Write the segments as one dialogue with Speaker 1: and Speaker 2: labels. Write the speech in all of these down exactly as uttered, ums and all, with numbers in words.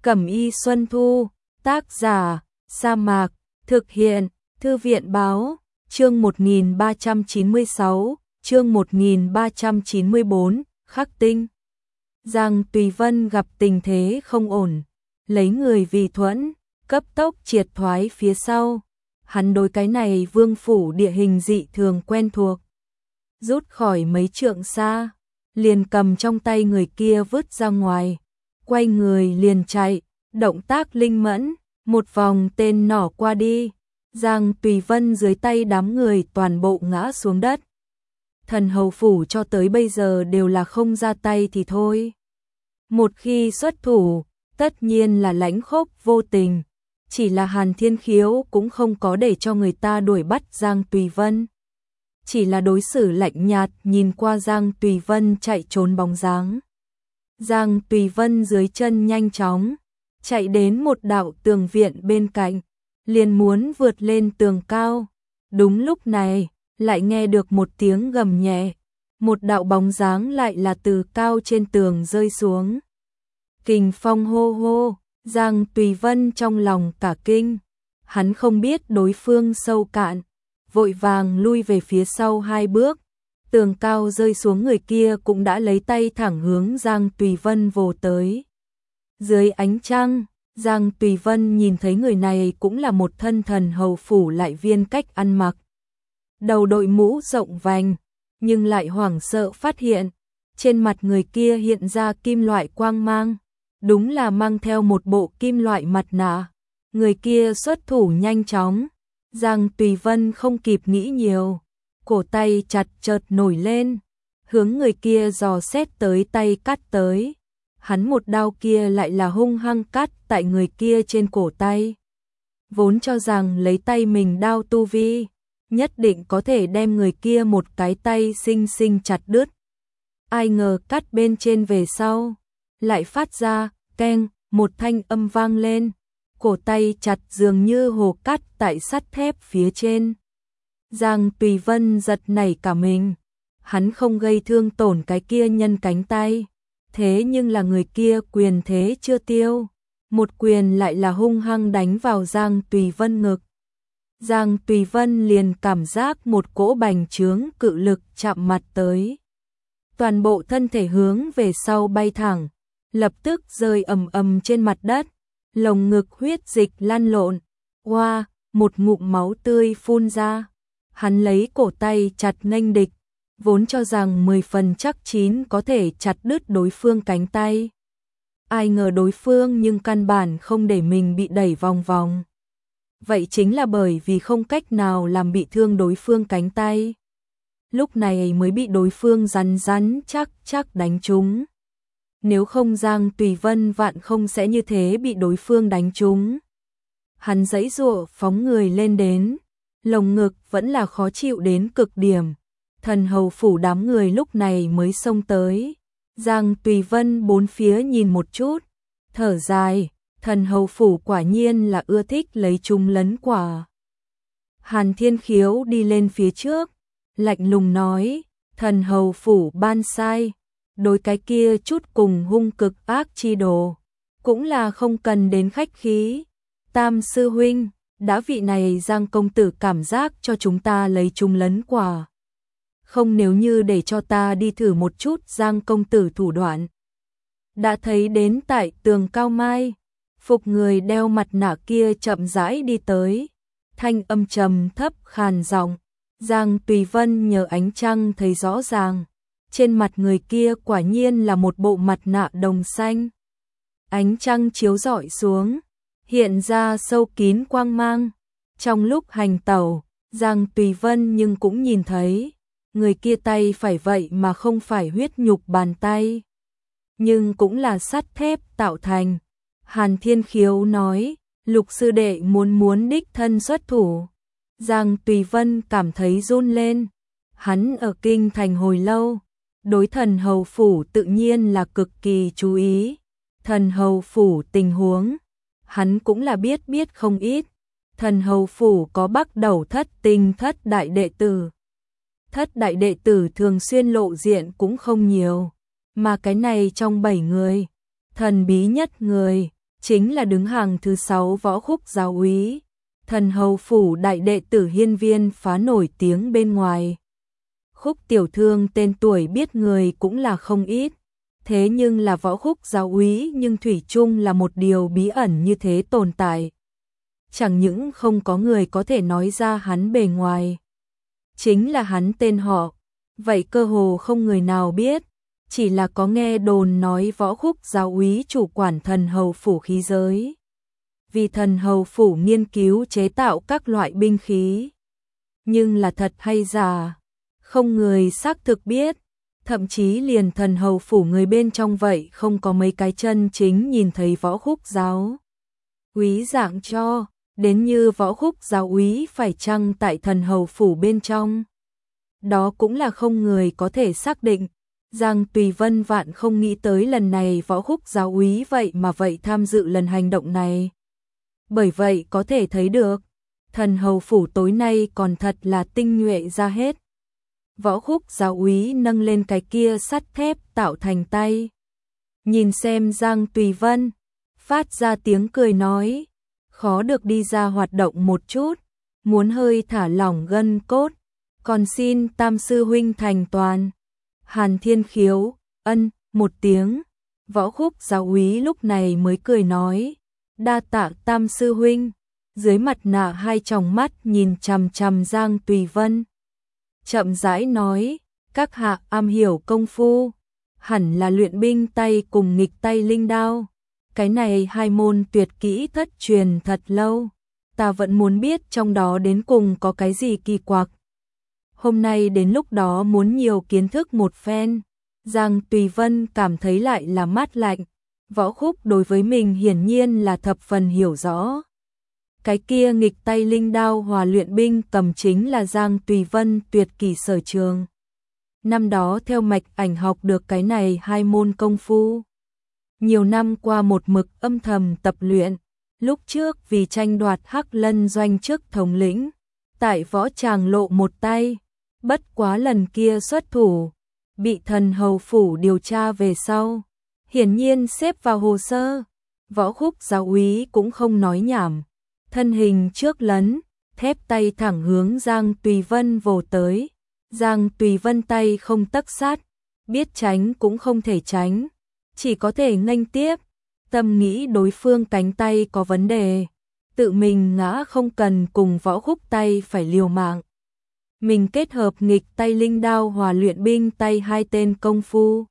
Speaker 1: Cẩm y Xuân Thu, tác giả, Sa Mạc, thực hiện, Thư viện báo, chương một nghìn ba trăm chín mươi sáu, chương một nghìn ba trăm chín mươi bốn, khắc tinh. Giang Tùy Vân gặp tình thế không ổn, lấy người vì thuẫn, cấp tốc triệt thoái phía sau. Hắn đối cái này vương phủ địa hình dị thường quen thuộc. Rút khỏi mấy trượng xa, liền cầm trong tay người kia vứt ra ngoài, quay người liền chạy, động tác linh mẫn, một vòng tên nỏ qua đi, Giang Tùy Vân dưới tay đám người toàn bộ ngã xuống đất. Thần hầu phủ cho tới bây giờ đều là không ra tay thì thôi. Một khi xuất thủ, tất nhiên là lãnh khốc vô tình, chỉ là Hàn Thiên Khiếu cũng không có để cho người ta đuổi bắt Giang Tùy Vân. Chỉ là đối xử lạnh nhạt nhìn qua Giang Tùy Vân chạy trốn bóng dáng. Giang Tùy Vân dưới chân nhanh chóng, chạy đến một đạo tường viện bên cạnh, liền muốn vượt lên tường cao. Đúng lúc này, lại nghe được một tiếng gầm nhẹ, một đạo bóng dáng lại là từ cao trên tường rơi xuống. Kình phong hô hô, Giang Tùy Vân trong lòng cả kinh, hắn không biết đối phương sâu cạn, vội vàng lui về phía sau hai bước. Tường cao rơi xuống người kia cũng đã lấy tay thẳng hướng Giang Tùy Vân vồ tới. Dưới ánh trăng, Giang Tùy Vân nhìn thấy người này cũng là một thân thần hầu phủ lại viên cách ăn mặc. Đầu đội mũ rộng vành, nhưng lại hoảng sợ phát hiện, trên mặt người kia hiện ra kim loại quang mang, đúng là mang theo một bộ kim loại mặt nạ. Người kia xuất thủ nhanh chóng, Giang Tùy Vân không kịp nghĩ nhiều, cổ tay chặt chợt nổi lên, hướng người kia dò xét tới tay cắt tới. Hắn một đao kia lại là hung hăng cắt tại người kia trên cổ tay. Vốn cho rằng lấy tay mình đao tu vi, nhất định có thể đem người kia một cái tay xinh xinh chặt đứt. Ai ngờ cắt bên trên về sau, lại phát ra, keng, một thanh âm vang lên. Cổ tay chặt dường như hồ cắt tại sắt thép phía trên. Giang Tùy Vân giật nảy cả mình. Hắn không gây thương tổn cái kia nhân cánh tay. Thế nhưng là người kia quyền thế chưa tiêu. Một quyền lại là hung hăng đánh vào Giang Tùy Vân ngực. Giang Tùy Vân liền cảm giác một cỗ bành trướng cự lực chạm mặt tới. Toàn bộ thân thể hướng về sau bay thẳng, lập tức rơi ầm ầm trên mặt đất. Lồng ngực huyết dịch lan lộn, oa, một ngụm máu tươi phun ra. Hắn lấy cổ tay chặt nghênh địch, vốn cho rằng mười phần chắc chín có thể chặt đứt đối phương cánh tay. Ai ngờ đối phương nhưng căn bản không để mình bị đẩy vòng vòng. Vậy chính là bởi vì không cách nào làm bị thương đối phương cánh tay. Lúc này mới bị đối phương rắn rắn chắc chắc đánh trúng. Nếu không Giang Tùy Vân vạn không sẽ như thế bị đối phương đánh trúng. Hắn giãy giụa phóng người lên đến, lồng ngực vẫn là khó chịu đến cực điểm. Thần hầu phủ đám người lúc này mới xông tới. Giang Tùy Vân bốn phía nhìn một chút, thở dài, thần hầu phủ quả nhiên là ưa thích lấy chung lấn quả. Hàn Thiên Khiếu đi lên phía trước, lạnh lùng nói, thần hầu phủ ban sai. Đối cái kia chút cùng hung cực ác chi đồ, cũng là không cần đến khách khí. Tam sư huynh, đã vị này Giang công tử cảm giác cho chúng ta lấy chung lấn quả. Không nếu như để cho ta đi thử một chút Giang công tử thủ đoạn. Đã thấy đến tại tường cao mai, phục người đeo mặt nạ kia chậm rãi đi tới. Thanh âm trầm thấp khàn giọng, Giang Tùy Vân nhờ ánh trăng thấy rõ ràng. Trên mặt người kia quả nhiên là một bộ mặt nạ đồng xanh. Ánh trăng chiếu rọi xuống, hiện ra sâu kín quang mang. Trong lúc hành tẩu, Giang Tùy Vân nhưng cũng nhìn thấy, người kia tay phải vậy mà không phải huyết nhục bàn tay, nhưng cũng là sắt thép tạo thành. Hàn Thiên Khiếu nói, Lục sư đệ muốn muốn đích thân xuất thủ. Giang Tùy Vân cảm thấy run lên. Hắn ở kinh thành hồi lâu, đối thần hầu phủ tự nhiên là cực kỳ chú ý. Thần hầu phủ tình huống, hắn cũng là biết biết không ít. Thần hầu phủ có Bắc Đầu thất tinh thất đại đệ tử. Thất đại đệ tử thường xuyên lộ diện cũng không nhiều, mà cái này trong bảy người, thần bí nhất người, chính là đứng hàng thứ sáu Võ Khúc giáo úy, Thần Hầu phủ đại đệ tử hiên viên phá nổi tiếng bên ngoài. Khúc tiểu thương tên tuổi biết người cũng là không ít, thế nhưng là Võ Khúc giáo úy nhưng thủy chung là một điều bí ẩn như thế tồn tại. Chẳng những không có người có thể nói ra hắn bề ngoài, chính là hắn tên họ, vậy cơ hồ không người nào biết, chỉ là có nghe đồn nói Võ Khúc giáo úy chủ quản Thần Hầu phủ khí giới. Vì Thần Hầu phủ nghiên cứu chế tạo các loại binh khí, nhưng là thật hay giả, không người xác thực biết, thậm chí liền Thần Hầu phủ người bên trong vậy không có mấy cái chân chính nhìn thấy Võ Khúc giáo úy dạng cho, đến như Võ Khúc giáo úy phải chăng tại Thần Hầu phủ bên trong. Đó cũng là không người có thể xác định. Giang Tùy Vân vạn không nghĩ tới lần này Võ Khúc giáo úy vậy mà vậy tham dự lần hành động này. Bởi vậy có thể thấy được, Thần Hầu phủ tối nay còn thật là tinh nhuệ ra hết. Võ Khúc giáo úy nâng lên cái kia sắt thép tạo thành tay. Nhìn xem Giang Tùy Vân, phát ra tiếng cười nói, khó được đi ra hoạt động một chút, muốn hơi thả lỏng gân cốt, còn xin Tam sư huynh thành toàn. Hàn Thiên Khiếu, ân, một tiếng, Võ Khúc giáo úy lúc này mới cười nói, đa tạ Tam sư huynh, dưới mặt nạ hai tròng mắt nhìn chằm chằm Giang Tùy Vân. Chậm rãi nói, các hạ am hiểu công phu, hẳn là luyện binh tay cùng nghịch tay linh đao. Cái này hai môn tuyệt kỹ thất truyền thật lâu, ta vẫn muốn biết trong đó đến cùng có cái gì kỳ quặc. Hôm nay đến lúc đó muốn nhiều kiến thức một phen. Giang Tùy Vân cảm thấy lại là mát lạnh, Võ Khúc đối với mình hiển nhiên là thập phần hiểu rõ. Cái kia nghịch tay linh đao hòa luyện binh cầm chính là Giang Tùy Vân tuyệt kỳ sở trường. Năm đó theo mạch ảnh học được cái này hai môn công phu. Nhiều năm qua một mực âm thầm tập luyện, lúc trước vì tranh đoạt Hắc Lân doanh chức thống lĩnh, tại võ tràng lộ một tay, bất quá lần kia xuất thủ, bị Thần Hầu phủ điều tra về sau, hiển nhiên xếp vào hồ sơ. Võ Khúc giáo úy cũng không nói nhảm, thân hình trước lấn, thép tay thẳng hướng Giang Tùy Vân vồ tới. Giang Tùy Vân tay không tấc sát, biết tránh cũng không thể tránh, chỉ có thể nghênh tiếp, tâm nghĩ đối phương cánh tay có vấn đề, tự mình ngã không cần cùng Võ Khúc tay phải liều mạng. Mình kết hợp nghịch tay linh đao hòa luyện binh tay hai tên công phu.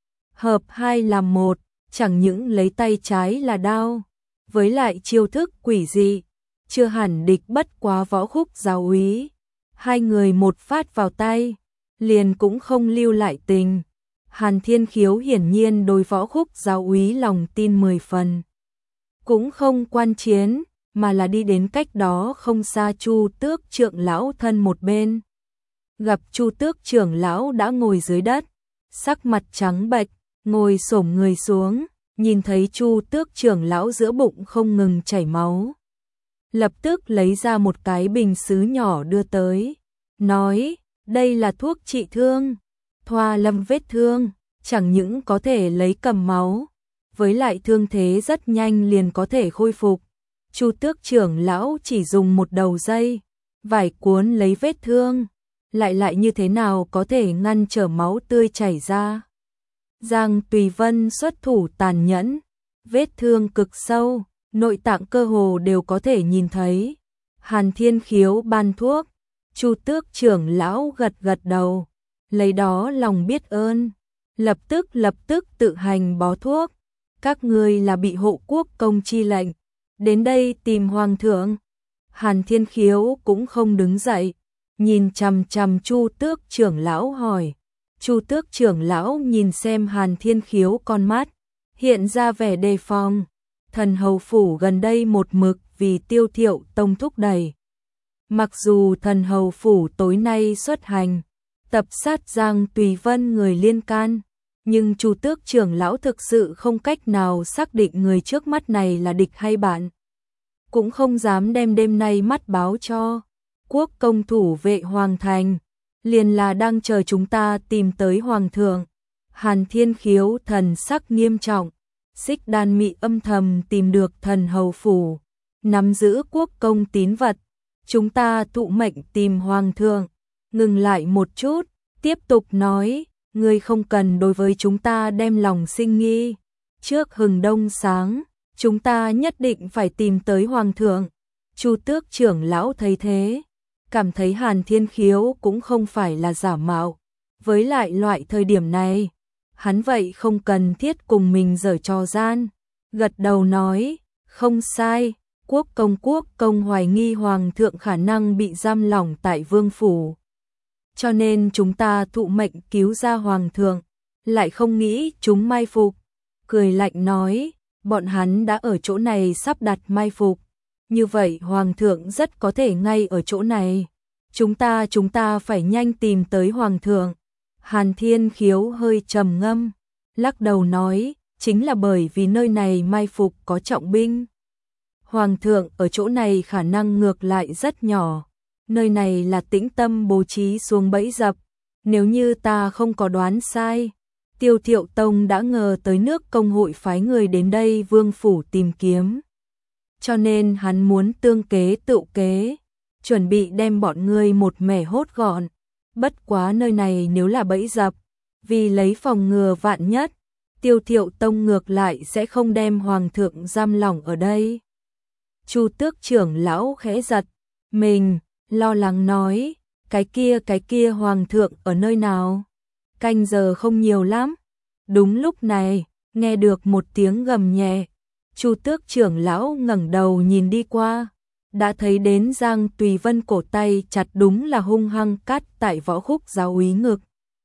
Speaker 1: Hợp hai làm một, chẳng những lấy tay trái là đao, với lại chiêu thức quỷ dị, chưa hẳn địch bất quá Võ Khúc giáo úy. Hai người một phát vào tay, liền cũng không lưu lại tình. Hàn Thiên Khiếu hiển nhiên đối Võ Khúc giáo úy lòng tin mười phần. Cũng không quan chiến, mà là đi đến cách đó không xa Chu Tước trưởng lão thân một bên. Gặp Chu Tước trưởng lão đã ngồi dưới đất, sắc mặt trắng bệch, ngồi xổm người xuống, nhìn thấy Chu Tước trưởng lão giữa bụng không ngừng chảy máu. Lập tức lấy ra một cái bình sứ nhỏ đưa tới, nói, đây là thuốc trị thương, thoa lâm vết thương, chẳng những có thể lấy cầm máu, với lại thương thế rất nhanh liền có thể khôi phục. Chu Tước trưởng lão chỉ dùng một đầu dây, vải cuốn lấy vết thương, lại lại như thế nào có thể ngăn trở máu tươi chảy ra. Giang Tùy Vân xuất thủ tàn nhẫn, vết thương cực sâu, nội tạng cơ hồ đều có thể nhìn thấy. Hàn Thiên Khiếu ban thuốc, Chu Tước trưởng lão gật gật đầu, lấy đó lòng biết ơn, lập tức lập tức tự hành bó thuốc. Các ngươi là bị hộ quốc công chi lệnh, đến đây tìm hoàng thượng. Hàn Thiên Khiếu cũng không đứng dậy, nhìn chằm chằm Chu Tước trưởng lão hỏi. Chu Tước trưởng lão nhìn xem Hàn Thiên Khiếu con mắt, hiện ra vẻ đề phòng. Thần Hầu phủ gần đây một mực vì Tiêu Thiệu tông thúc đẩy. Mặc dù Thần Hầu phủ tối nay xuất hành, tập sát Giang Tùy Vân người liên can, nhưng Chu Tước trưởng lão thực sự không cách nào xác định người trước mắt này là địch hay bạn. Cũng không dám đem đêm nay mắt báo cho quốc công thủ vệ hoàng thành, liền là đang chờ chúng ta tìm tới hoàng thượng. Hàn Thiên Khiếu thần sắc nghiêm trọng, Xích Đan Mị âm thầm tìm được thần hầu phủ, nắm giữ quốc công tín vật. Chúng ta thụ mệnh tìm hoàng thượng. Ngừng lại một chút, tiếp tục nói, ngươi không cần đối với chúng ta đem lòng sinh nghi. Trước hừng đông sáng, chúng ta nhất định phải tìm tới hoàng thượng. Chu Tước trưởng lão thấy thế, cảm thấy Hàn Thiên Khiếu cũng không phải là giả mạo. Với lại loại thời điểm này, hắn vậy không cần thiết cùng mình giở trò gian. Gật đầu nói, không sai, quốc công quốc công hoài nghi hoàng thượng khả năng bị giam lỏng tại vương phủ. Cho nên chúng ta thụ mệnh cứu ra hoàng thượng, lại không nghĩ chúng mai phục. Cười lạnh nói, bọn hắn đã ở chỗ này sắp đặt mai phục. Như vậy hoàng thượng rất có thể ngay ở chỗ này. Chúng ta chúng ta phải nhanh tìm tới hoàng thượng. Hàn Thiên Khiếu hơi trầm ngâm, lắc đầu nói, chính là bởi vì nơi này mai phục có trọng binh. Hoàng thượng ở chỗ này khả năng ngược lại rất nhỏ. Nơi này là Tĩnh Tâm bố trí xuống bẫy dập. Nếu như ta không có đoán sai, Tiêu Thiệu Tông đã ngờ tới nước công hội phái người đến đây vương phủ tìm kiếm. Cho nên hắn muốn tương kế tự kế, chuẩn bị đem bọn ngươi một mẻ hốt gọn. Bất quá nơi này nếu là bẫy dập, vì lấy phòng ngừa vạn nhất, Tiêu Thiệu Tông ngược lại sẽ không đem hoàng thượng giam lỏng ở đây. Chu Tước trưởng lão khẽ giật mình, lo lắng nói, cái kia cái kia hoàng thượng ở nơi nào? Canh giờ không nhiều lắm. Đúng lúc này, nghe được một tiếng gầm nhẹ. Chu Tước trưởng lão ngẩng đầu nhìn đi qua, đã thấy đến Giang Tùy Vân cổ tay chặt đúng là hung hăng cắt tại Võ Khúc giáo úy ngực.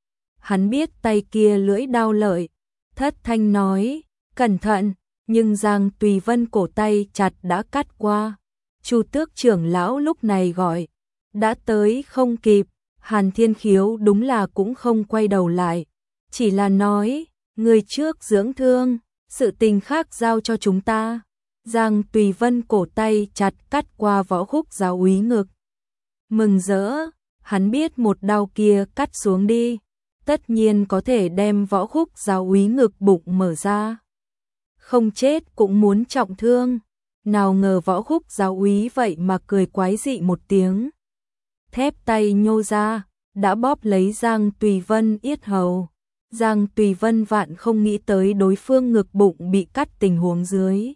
Speaker 1: Hắn biết tay kia lưỡi đao lợi, thất thanh nói, cẩn thận, nhưng Giang Tùy Vân cổ tay chặt đã cắt qua. Chu Tước trưởng lão lúc này gọi, đã tới không kịp. Hàn Thiên Khiếu đúng là cũng không quay đầu lại, chỉ là nói, người trước dưỡng thương, sự tình khác giao cho chúng ta. Giang Tùy Vân cổ tay chặt cắt qua Võ Khúc giáo úy ngực. Mừng rỡ, hắn biết một đao kia cắt xuống đi, tất nhiên có thể đem Võ Khúc giáo úy ngực bụng mở ra. Không chết cũng muốn trọng thương. Nào ngờ Võ Khúc giáo úy vậy mà cười quái dị một tiếng. Thép tay nhô ra, đã bóp lấy Giang Tùy Vân yết hầu. Giang Tùy Vân vạn không nghĩ tới đối phương ngực bụng bị cắt tình huống dưới.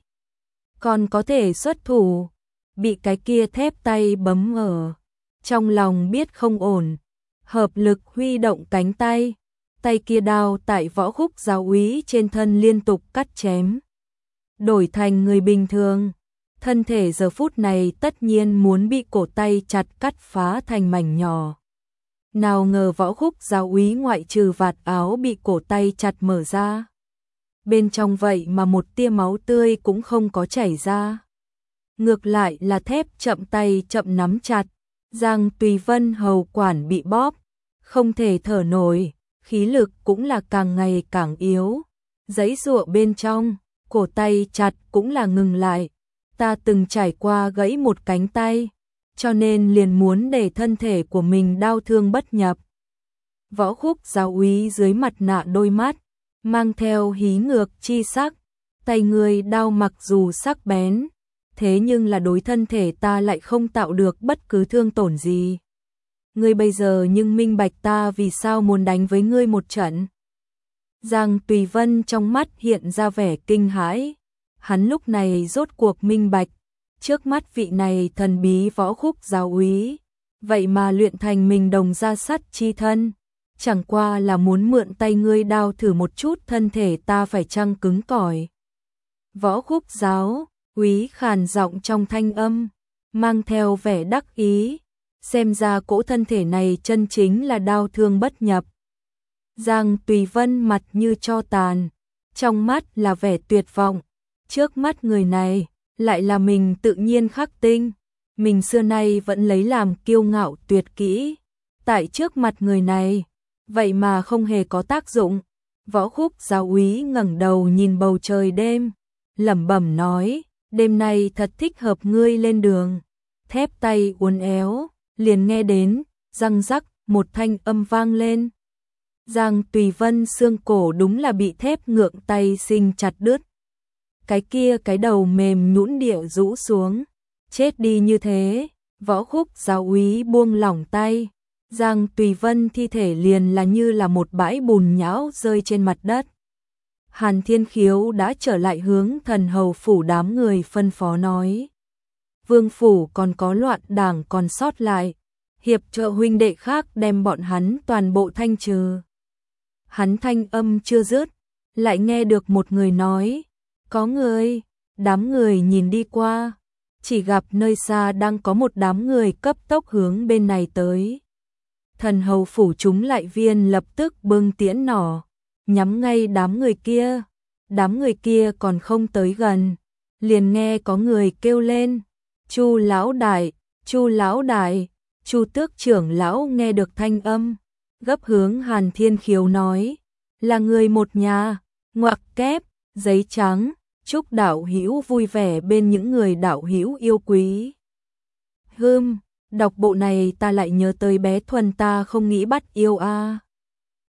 Speaker 1: Còn có thể xuất thủ, bị cái kia thép tay bấm ở. Trong lòng biết không ổn, hợp lực huy động cánh tay. Tay kia đao tại Võ Khúc giáo úy trên thân liên tục cắt chém. Đổi thành người bình thường, thân thể giờ phút này tất nhiên muốn bị cổ tay chặt cắt phá thành mảnh nhỏ. Nào ngờ Võ Khúc giáo úy ngoại trừ vạt áo bị cổ tay chặt mở ra, bên trong vậy mà một tia máu tươi cũng không có chảy ra. Ngược lại là thép chậm tay chậm nắm chặt. Giang Tùy Vân hầu quản bị bóp, không thể thở nổi, khí lực cũng là càng ngày càng yếu. Giãy giụa bên trong, cổ tay chặt cũng là ngừng lại. Ta từng trải qua gãy một cánh tay, cho nên liền muốn để thân thể của mình đau thương bất nhập. Võ Khúc giáo úy dưới mặt nạ đôi mắt, mang theo hí ngược chi sắc. Tay người đau mặc dù sắc bén, thế nhưng là đối thân thể ta lại không tạo được bất cứ thương tổn gì. Ngươi bây giờ nhưng minh bạch ta vì sao muốn đánh với ngươi một trận. Giang Tùy Vân trong mắt hiện ra vẻ kinh hãi. Hắn lúc này rốt cuộc minh bạch, trước mắt vị này thần bí Võ Khúc giáo úy, vậy mà luyện thành mình đồng gia sắt chi thân, chẳng qua là muốn mượn tay ngươi đao thử một chút thân thể ta phải chăng cứng cỏi. Võ Khúc giáo úy khàn giọng trong thanh âm, mang theo vẻ đắc ý, xem ra cỗ thân thể này chân chính là đao thương bất nhập. Giang Tùy Vân mặt như tro tàn, trong mắt là vẻ tuyệt vọng. Trước mắt người này, lại là mình tự nhiên khắc tinh, mình xưa nay vẫn lấy làm kiêu ngạo tuyệt kỹ. Tại trước mặt người này, vậy mà không hề có tác dụng. Võ Khúc giáo úy ngẩng đầu nhìn bầu trời đêm, lẩm bẩm nói, đêm nay thật thích hợp ngươi lên đường. Thép tay uốn éo, liền nghe đến, răng rắc, một thanh âm vang lên. Giang Tùy Vân xương cổ đúng là bị thép ngượng tay sinh chặt đứt. cái kia cái đầu mềm nhũn địa rũ xuống, chết đi như thế. Võ Khúc giáo úy buông lỏng tay, Giang Tùy Vân thi thể liền là như là một bãi bùn nhão rơi trên mặt đất. Hàn Thiên Khiếu đã trở lại hướng Thần Hầu phủ đám người phân phó nói. Vương phủ còn có loạn đảng còn sót lại, hiệp trợ huynh đệ khác đem bọn hắn toàn bộ thanh trừ. Hắn thanh âm chưa dứt, lại nghe được một người nói, có người. Đám người nhìn đi qua, chỉ gặp nơi xa đang có một đám người cấp tốc hướng bên này tới. Thần Hầu phủ chúng lại viên lập tức bưng tiễn nỏ, nhắm ngay đám người kia. Đám người kia còn không tới gần, liền nghe có người kêu lên, Chu lão đại, Chu lão đại. Chu Tước trưởng lão nghe được thanh âm, gấp hướng Hàn Thiên Khiếu nói, là người một nhà. Ngoặc kép, giấy trắng, chúc đạo hữu vui vẻ bên những người đạo hữu yêu quý. Hừm, đọc bộ này ta lại nhớ tới bé Thuần ta không nghĩ bắt yêu a. À.